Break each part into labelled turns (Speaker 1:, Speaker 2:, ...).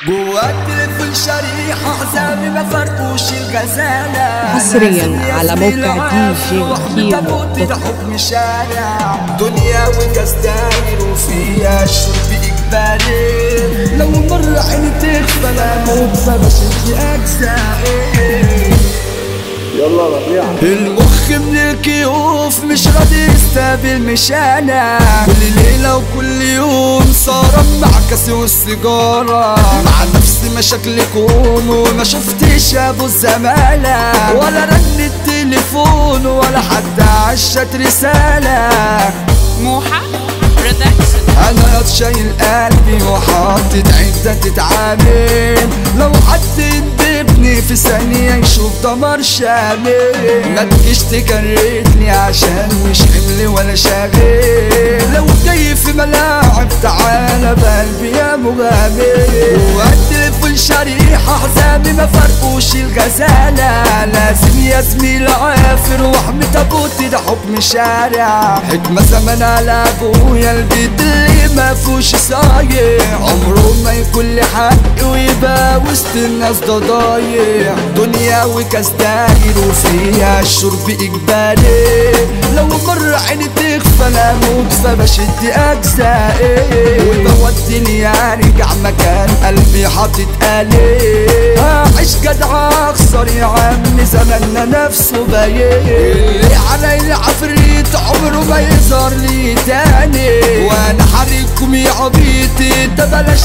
Speaker 1: جوا التليفون شريحة حزامي ما فرقوش الغزالة
Speaker 2: حصريا على موقع دي جي كيمو.
Speaker 1: ده حكم شارع دنيا وكاس داير وفيها الشرب إجباري. لو مرة عيني تغفى لا موت فبشد أجزائي.
Speaker 3: يلا ربيع
Speaker 1: المخ من الكيوف مش راضي يستقبل مش انا. كل ليلة وكل يوم صار مع كاسي والسيجارة. مع نفسي مشاكل كون وما شفتش ابو الزمالة ولا رن التليفون ولا حتى عشت رسالة.
Speaker 4: موحى برودكشن.
Speaker 1: انا ياض شايل قلبي وحاطط عدة تتعامل. لو حد يندبني في ثانية يشوف دمار شامل. ما تجيش تكرتني عشان مش حمل ولا شاغل. لو جاي في ملاعب تعالى بقلبي يا مغامر. والتليفون شريحة حزامي ما فرقوش الغزالة. لازم يا زميل عافر واحمي تابوتي ده حكم شارع. حكمة زمان على ابويا البيت اللي ما فيهوش صايع. عمره ما يكون لي حق ويبقى وسط الناس ده ضايع. دنيا وكاس داير وفيها الشرب اجباري. لو مرة عيني تغفى لا اموت فبشد اجزائي. وبوديني ارجع مكان قلبي حاطط قليل. هعيش جدع اخسر يا عم زماننا نفسه باين. اللي علي العفريت عمره ما يظهر لي تاني. وانا حريكم يا عبيطي ده بلاش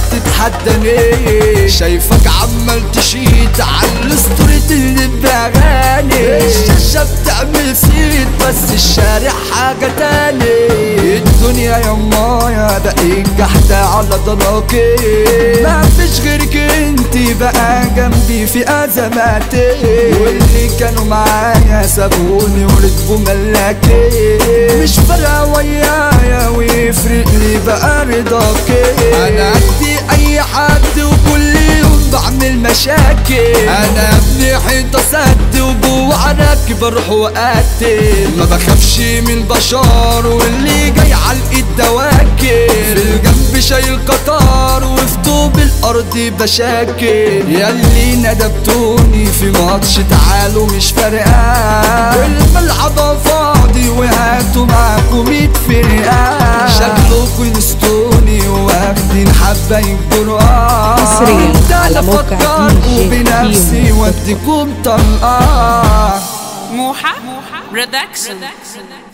Speaker 1: تتحداني. شايفك عمال تشيت على الستوريت اللي باغاني. الشاشة بتعمل سيت بس الشارع حاجة تاني. الدنيا يمايا بقيت جحدة على ضناكي. ما فيش غيرك انتي بقى جنبي في ازماتي. واللي كانوا معايا سابوني وركبوا ملاكي. مش فارقة ويايا ويفرق لي بقى رضاكي. انا ادي اي حد وكل يوم بعمل مشاكل. انا ابني حيطة سد وجوه عناكي بروح وقتل. ما بخافش من البشر واللي جاي على الايد دواكل. في الجنب شايل قطار وفي طوب الارض بشاكل. ياللي ندبتوني في ماتش تعالوا مش فارقة. الملعب فاضي وهاتوا معاكم 100 فرقة. شكلكوا نستوني واخدين حبايب قرآن.
Speaker 2: حصريا على موقع دي جي
Speaker 1: بنفسي
Speaker 2: كيمو.
Speaker 1: وديكم طلقة.
Speaker 4: موحى برودكشن.